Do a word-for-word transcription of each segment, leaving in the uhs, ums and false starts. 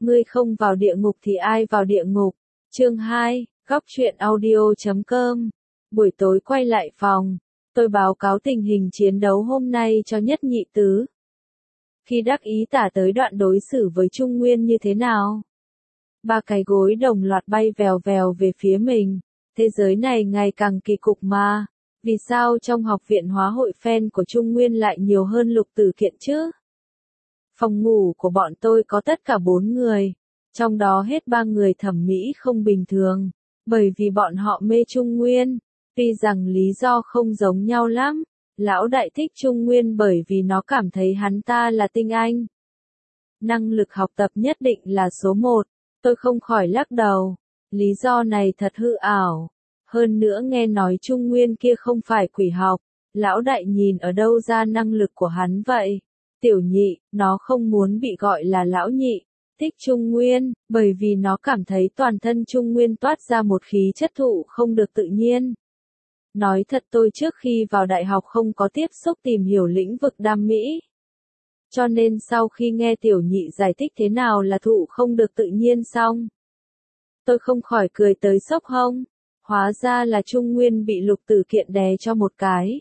Ngươi không vào địa ngục thì ai vào địa ngục? Chương hai, góc truyện audio chấm com. Buổi tối quay lại phòng, tôi báo cáo tình hình chiến đấu hôm nay cho Nhất Nhị Tứ. Khi đắc ý tả tới đoạn đối xử với Trung Nguyên như thế nào. Ba cái gối đồng loạt bay vèo vèo về phía mình. Thế giới này ngày càng kỳ cục mà. Vì sao trong học viện hóa hội fan của Trung Nguyên lại nhiều hơn Lục Tử Kiện chứ? Phòng ngủ của bọn tôi có tất cả bốn người. Trong đó hết ba người thẩm mỹ không bình thường. Bởi vì bọn họ mê Trung Nguyên. Tuy rằng lý do không giống nhau lắm. Lão đại thích Trung Nguyên bởi vì nó cảm thấy hắn ta là tinh anh. Năng lực học tập nhất định là số một. Tôi không khỏi lắc đầu. Lý do này thật hư ảo. Hơn nữa nghe nói Trung Nguyên kia không phải quỷ học. Lão đại nhìn ở đâu ra năng lực của hắn vậy? Tiểu nhị, nó không muốn bị gọi là lão nhị. Thích Trung Nguyên, bởi vì nó cảm thấy toàn thân Trung Nguyên toát ra một khí chất thụ không được tự nhiên. Nói thật tôi trước khi vào đại học không có tiếp xúc tìm hiểu lĩnh vực đam mỹ. Cho nên sau khi nghe tiểu nhị giải thích thế nào là thụ không được tự nhiên xong. Tôi không khỏi cười tới sốc hông. Hóa ra là Trung Nguyên bị Lục Tử Kiện đè cho một cái.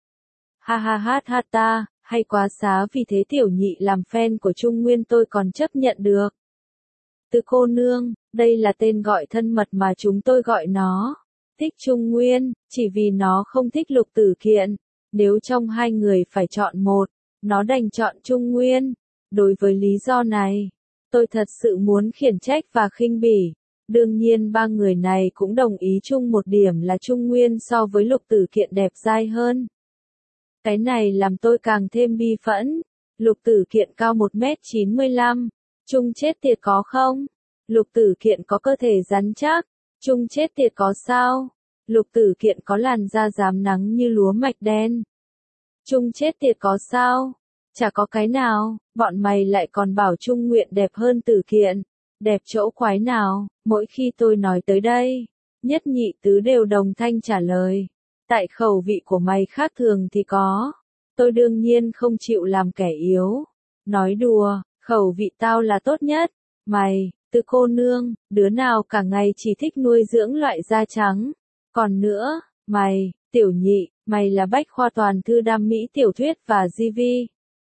Ha ha ha ha ta, hay quá xá vì thế tiểu nhị làm fan của Trung Nguyên tôi còn chấp nhận được. Từ cô nương, đây là tên gọi thân mật mà chúng tôi gọi nó. Thích Trung Nguyên, chỉ vì nó không thích Lục Tử Kiện. Nếu trong hai người phải chọn một, nó đành chọn Trung Nguyên. Đối với lý do này, tôi thật sự muốn khiển trách và khinh bỉ. Đương nhiên ba người này cũng đồng ý chung một điểm là Trung Nguyên so với Lục Tử Kiện đẹp dai hơn. Cái này làm tôi càng thêm bi phẫn. Lục Tử Kiện cao một mét chín mươi lăm. Trung chết tiệt có không? Lục Tử Kiện có cơ thể rắn chắc. Trung chết tiệt có sao? Lục Tử Kiện có làn da rám nắng như lúa mạch đen. Trung chết tiệt có sao? Chả có cái nào. Bọn mày lại còn bảo Trung Nguyện đẹp hơn Tử Kiện. Đẹp chỗ quái nào? Mỗi khi tôi nói tới đây, Nhất Nhị Tứ đều đồng thanh trả lời. Tại khẩu vị của mày khác thường thì có. Tôi đương nhiên không chịu làm kẻ yếu. Nói đùa, khẩu vị tao là tốt nhất. Mày, Từ cô nương, đứa nào cả ngày chỉ thích nuôi dưỡng loại da trắng. Còn nữa, mày, tiểu nhị, mày là bách khoa toàn thư đam mỹ tiểu thuyết và gi vi.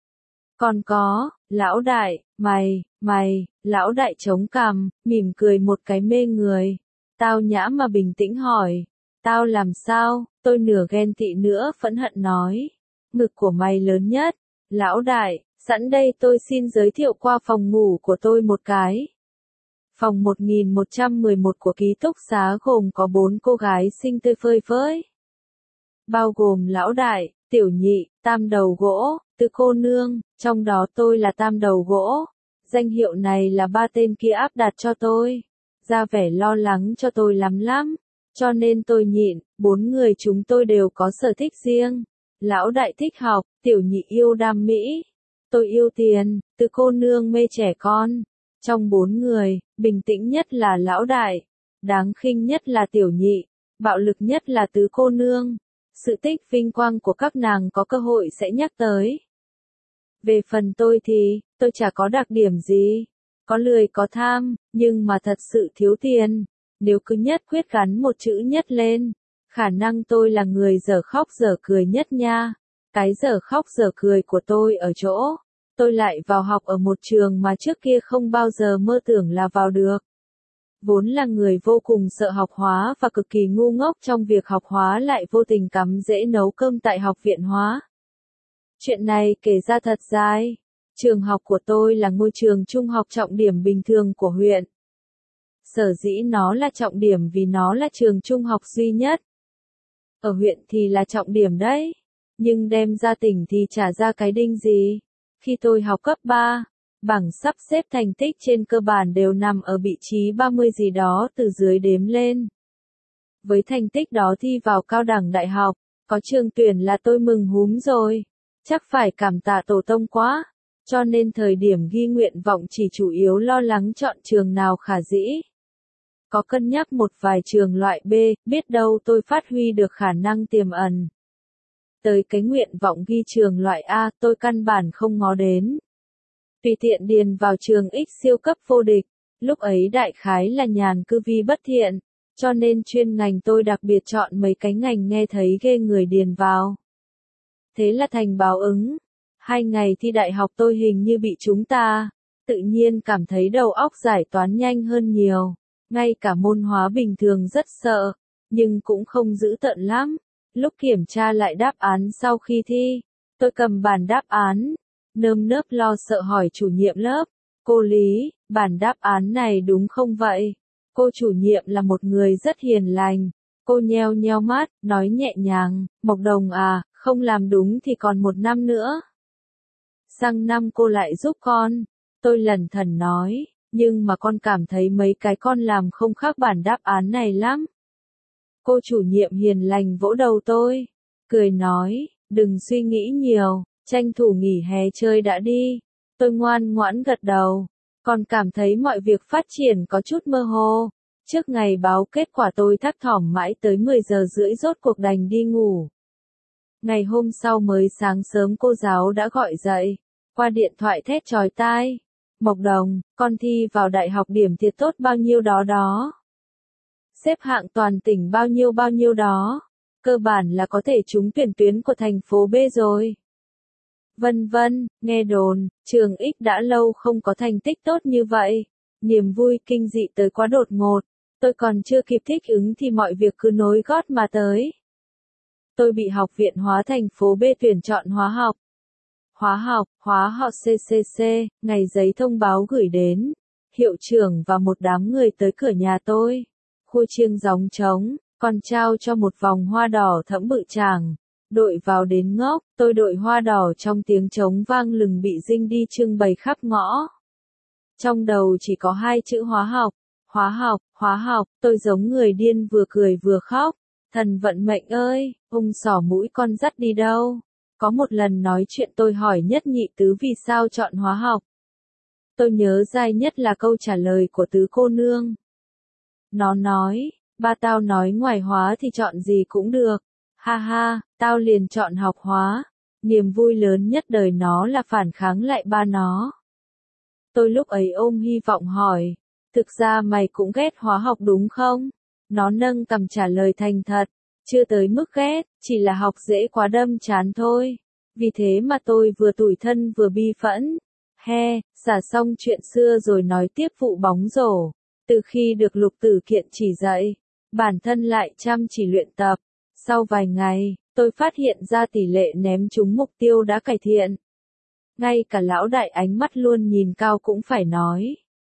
Còn có, lão đại, mày, mày, lão đại chống cằm, mỉm cười một cái mê người. Tao nhã mà bình tĩnh hỏi. Tao làm sao? Tôi nửa ghen tị nữa phẫn hận nói. Ngực của mày lớn nhất. Lão đại, sẵn đây tôi xin giới thiệu qua phòng ngủ của tôi một cái. Phòng một nghìn một trăm mười một của ký túc xá gồm có bốn cô gái xinh tươi phơi phới. Bao gồm lão đại, tiểu nhị, tam đầu gỗ, Từ cô nương, trong đó tôi là tam đầu gỗ. Danh hiệu này là ba tên kia áp đặt cho tôi. Ra vẻ lo lắng cho tôi lắm lắm. Cho nên tôi nhịn, bốn người chúng tôi đều có sở thích riêng. Lão đại thích học, tiểu nhị yêu đam mỹ. Tôi yêu tiền, Từ cô nương mê trẻ con. Trong bốn người, bình tĩnh nhất là lão đại. Đáng khinh nhất là tiểu nhị. Bạo lực nhất là Tứ cô nương. Sự tích vinh quang của các nàng có cơ hội sẽ nhắc tới. Về phần tôi thì, tôi chả có đặc điểm gì. Có lười có tham, nhưng mà thật sự thiếu tiền. Nếu cứ nhất quyết gắn một chữ nhất lên, khả năng tôi là người dở khóc dở cười nhất nha. Cái dở khóc dở cười của tôi ở chỗ, tôi lại vào học ở một trường mà trước kia không bao giờ mơ tưởng là vào được. Vốn là người vô cùng sợ học hóa và cực kỳ ngu ngốc trong việc học hóa lại vô tình cắm dễ nấu cơm tại học viện hóa. Chuyện này kể ra thật dài. Trường học của tôi là ngôi trường trung học trọng điểm bình thường của huyện. Sở dĩ nó là trọng điểm vì nó là trường trung học duy nhất. Ở huyện thì là trọng điểm đấy. Nhưng đem ra tỉnh thì chả ra cái đinh gì. Khi tôi học cấp ba, bảng sắp xếp thành tích trên cơ bản đều nằm ở vị trí ba mươi gì đó từ dưới đếm lên. Với thành tích đó thi vào cao đẳng đại học, có trường tuyển là tôi mừng húm rồi. Chắc phải cảm tạ tổ tông quá. Cho nên thời điểm ghi nguyện vọng chỉ chủ yếu lo lắng chọn trường nào khả dĩ. Có cân nhắc một vài trường loại B, biết đâu tôi phát huy được khả năng tiềm ẩn. Tới cái nguyện vọng ghi trường loại A, tôi căn bản không ngó đến. Tùy tiện điền vào trường X siêu cấp vô địch, lúc ấy đại khái là nhàn cư vi bất thiện, cho nên chuyên ngành tôi đặc biệt chọn mấy cái ngành nghe thấy ghê người điền vào. Thế là thành báo ứng. Hai ngày thi đại học tôi hình như bị chúng ta, tự nhiên cảm thấy đầu óc giải toán nhanh hơn nhiều, ngay cả môn hóa bình thường rất sợ, nhưng cũng không dữ tợn lắm. Lúc kiểm tra lại đáp án sau khi thi, tôi cầm bản đáp án, nơm nớp lo sợ hỏi chủ nhiệm lớp, cô Lý, bản đáp án này đúng không vậy? Cô chủ nhiệm là một người rất hiền lành, cô nheo nheo mắt, nói nhẹ nhàng, Mộc Đồng à, không làm đúng thì còn một năm nữa. Sang năm cô lại giúp con, tôi lẩn thẩn nói, nhưng mà con cảm thấy mấy cái con làm không khác bản đáp án này lắm. Cô chủ nhiệm hiền lành vỗ đầu tôi, cười nói, đừng suy nghĩ nhiều, tranh thủ nghỉ hè chơi đã đi. Tôi ngoan ngoãn gật đầu, còn cảm thấy mọi việc phát triển có chút mơ hồ. Trước ngày báo kết quả tôi thấp thỏm mãi tới mười giờ rưỡi rốt cuộc đành đi ngủ. Ngày hôm sau mới sáng sớm cô giáo đã gọi dậy, qua điện thoại thét chói tai. Mộc Đồng, con thi vào đại học điểm thiệt tốt bao nhiêu đó đó. Xếp hạng toàn tỉnh bao nhiêu bao nhiêu đó. Cơ bản là có thể trúng tuyển tuyến của thành phố B rồi. Vân vân, nghe đồn, trường X đã lâu không có thành tích tốt như vậy. Niềm vui kinh dị tới quá đột ngột. Tôi còn chưa kịp thích ứng thì mọi việc cứ nối gót mà tới. Tôi bị học viện hóa thành phố B tuyển chọn hóa học. Hóa học, hóa học xê xê xê, ngày giấy thông báo gửi đến. Hiệu trưởng và một đám người tới cửa nhà tôi. Khu chiêng gióng trống, còn trao cho một vòng hoa đỏ thẫm bự chàng. Đội vào đến ngốc, tôi đội hoa đỏ trong tiếng trống vang lừng bị dinh đi trưng bày khắp ngõ. Trong đầu chỉ có hai chữ hóa học, hóa học, hóa học, tôi giống người điên vừa cười vừa khóc. Thần vận mệnh ơi, ung xỏ mũi con dắt đi đâu? Có một lần nói chuyện tôi hỏi Nhất Nhị Tứ vì sao chọn hóa học. Tôi nhớ dai nhất là câu trả lời của Tứ cô nương. Nó nói, ba tao nói ngoài hóa thì chọn gì cũng được. Ha ha, tao liền chọn học hóa. Niềm vui lớn nhất đời nó là phản kháng lại ba nó. Tôi lúc ấy ôm hy vọng hỏi, thực ra mày cũng ghét hóa học đúng không? Nó nâng cằm trả lời thành thật, chưa tới mức ghét, chỉ là học dễ quá đâm chán thôi. Vì thế mà tôi vừa tủi thân vừa bi phẫn. He, xả xong chuyện xưa rồi nói tiếp vụ bóng rổ. Từ khi được Lục Tử Kiện chỉ dạy, bản thân lại chăm chỉ luyện tập. Sau vài ngày, tôi phát hiện ra tỷ lệ ném trúng mục tiêu đã cải thiện. Ngay cả lão đại ánh mắt luôn nhìn cao cũng phải nói.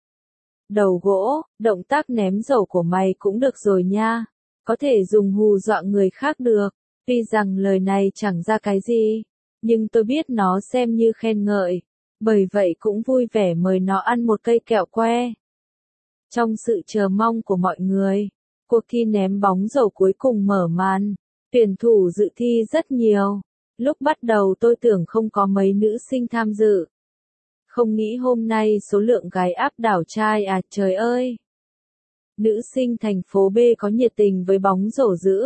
Đầu gỗ, động tác ném dầu của mày cũng được rồi nha. Có thể dùng hù dọa người khác được. Tuy rằng lời này chẳng ra cái gì, nhưng tôi biết nó xem như khen ngợi. Bởi vậy cũng vui vẻ mời nó ăn một cây kẹo que. Trong sự chờ mong của mọi người, cuộc thi ném bóng dầu cuối cùng mở màn. Tuyển thủ dự thi rất nhiều. Lúc bắt đầu tôi tưởng không có mấy nữ sinh tham dự. Không nghĩ hôm nay số lượng gái áp đảo trai à, trời ơi. Nữ sinh thành phố B có nhiệt tình với bóng rổ dữ.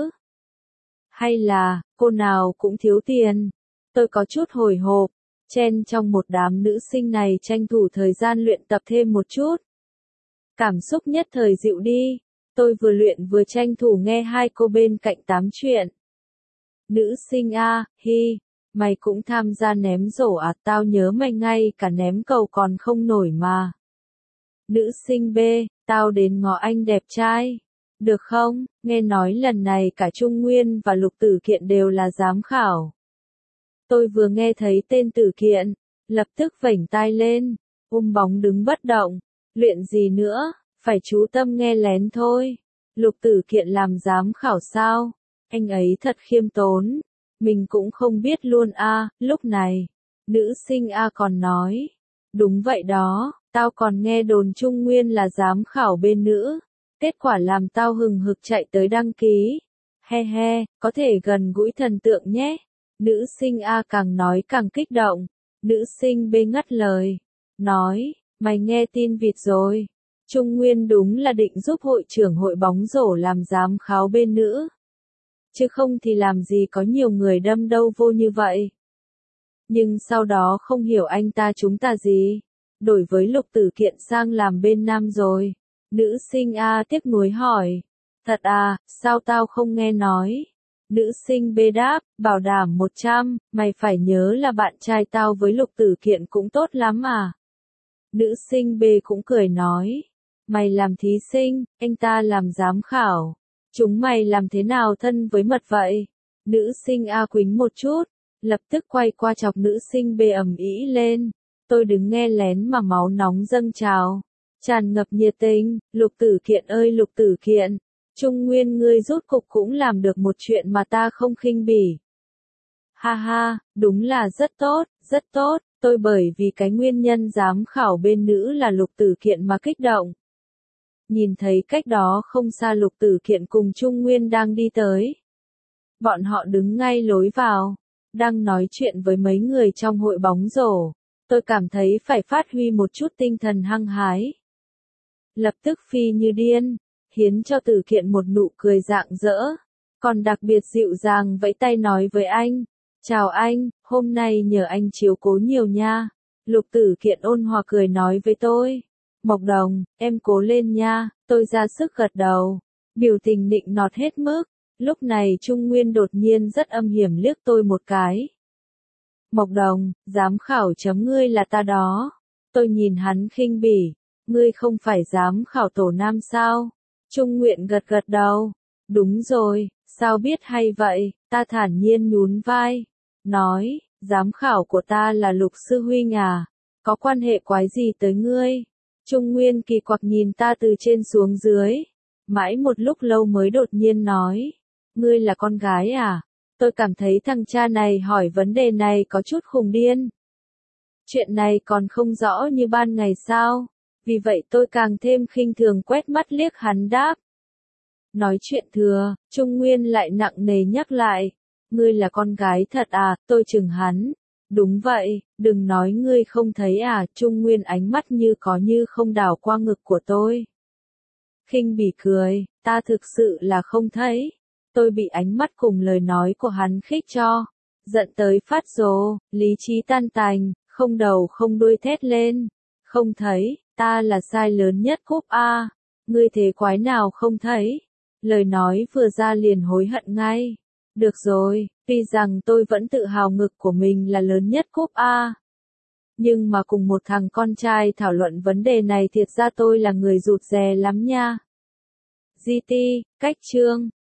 Hay là, cô nào cũng thiếu tiền. Tôi có chút hồi hộp, chen trong một đám nữ sinh này tranh thủ thời gian luyện tập thêm một chút. Cảm xúc nhất thời dịu đi. Tôi vừa luyện vừa tranh thủ nghe hai cô bên cạnh tám chuyện. Nữ sinh A, hi, mày cũng tham gia ném rổ à, tao nhớ mày ngay cả ném cầu còn không nổi mà. Nữ sinh B, tao đến ngó anh đẹp trai. Được không, nghe nói lần này cả Trung Nguyên và Lục Tử Kiện đều là giám khảo. Tôi vừa nghe thấy tên Tử Kiện, lập tức vểnh tai lên, ôm bóng đứng bất động. Luyện gì nữa, phải chú tâm nghe lén thôi. Lục Tử Kiện làm giám khảo sao? Anh ấy thật khiêm tốn. Mình cũng không biết luôn a. Lúc này, nữ sinh A còn nói. Đúng vậy đó, tao còn nghe đồn Trung Nguyên là giám khảo bên nữ. Kết quả làm tao hừng hực chạy tới đăng ký. He he, có thể gần gũi thần tượng nhé. Nữ sinh A càng nói càng kích động. Nữ sinh B ngắt lời. Nói, mày nghe tin vịt rồi. Trung Nguyên đúng là định giúp hội trưởng hội bóng rổ làm giám khảo bên nữ. Chứ không thì làm gì có nhiều người đâm đâu vô như vậy. Nhưng sau đó không hiểu anh ta chúng ta gì. đổi với Lục Tử Kiện sang làm bên nam rồi. Nữ sinh A tiếc nuối hỏi. Thật à, sao tao không nghe nói? Nữ sinh B đáp, bảo đảm một trăm, mày phải nhớ là bạn trai tao với Lục Tử Kiện cũng tốt lắm à. Nữ sinh B cũng cười nói, mày làm thí sinh, anh ta làm giám khảo. Chúng mày làm thế nào thân với mật vậy? Nữ sinh A quýnh một chút, lập tức quay qua chọc nữ sinh B ầm ĩ lên. Tôi đứng nghe lén mà máu nóng dâng trào, tràn ngập nhiệt tình. Lục Tử Kiện ơi Lục Tử Kiện, Trung Nguyên ngươi rốt cục cũng làm được một chuyện mà ta không khinh bỉ. Ha ha, đúng là rất tốt, rất tốt, tôi bởi vì cái nguyên nhân giám khảo bên nữ là Lục Tử Kiện mà kích động. Nhìn thấy cách đó không xa Lục Tử Kiện cùng Trung Nguyên đang đi tới. Bọn họ đứng ngay lối vào, đang nói chuyện với mấy người trong hội bóng rổ. Tôi cảm thấy phải phát huy một chút tinh thần hăng hái. Lập tức phi như điên, khiến cho Tử Kiện một nụ cười rạng rỡ, còn đặc biệt dịu dàng vẫy tay nói với anh, chào anh, hôm nay nhờ anh chiếu cố nhiều nha. Lục Tử Kiện ôn hòa cười nói với tôi, Mộc Đồng, em cố lên nha. Tôi ra sức gật đầu, biểu tình nịnh nọt hết mức. Lúc này Trung Nguyên đột nhiên rất âm hiểm liếc tôi một cái. Mộc Đồng, giám khảo chấm ngươi là ta đó. Tôi nhìn hắn khinh bỉ, ngươi không phải giám khảo tổ nam sao? Trung Nguyện gật gật đầu, đúng rồi, sao biết hay vậy? Ta thản nhiên nhún vai, nói, giám khảo của ta là Lục sư huynh à, có quan hệ quái gì tới ngươi? Trung Nguyên kỳ quặc nhìn ta từ trên xuống dưới, mãi một lúc lâu mới đột nhiên nói, ngươi là con gái à? Tôi cảm thấy thằng cha này hỏi vấn đề này có chút khùng điên. Chuyện này còn không rõ như ban ngày sao? Vì vậy tôi càng thêm khinh thường quét mắt liếc hắn đáp. Nói chuyện thừa, Trung Nguyên lại nặng nề nhắc lại. Ngươi là con gái thật à? Tôi chừng hắn. Đúng vậy, đừng nói ngươi không thấy à? Trung Nguyên ánh mắt như có như không đảo qua ngực của tôi. Khinh bỉ cười, ta thực sự là không thấy. Tôi bị ánh mắt cùng lời nói của hắn khích cho, giận tới phát rồ, lý trí tan tành, không đầu không đuôi thét lên. Không thấy, ta là sai lớn nhất cúp A. Ngươi thế quái nào không thấy? Lời nói vừa ra liền hối hận ngay. Được rồi, tuy rằng tôi vẫn tự hào ngực của mình là lớn nhất cúp A. Nhưng mà cùng một thằng con trai thảo luận vấn đề này thiệt ra tôi là người rụt rè lắm nha. giê tê, cách chương.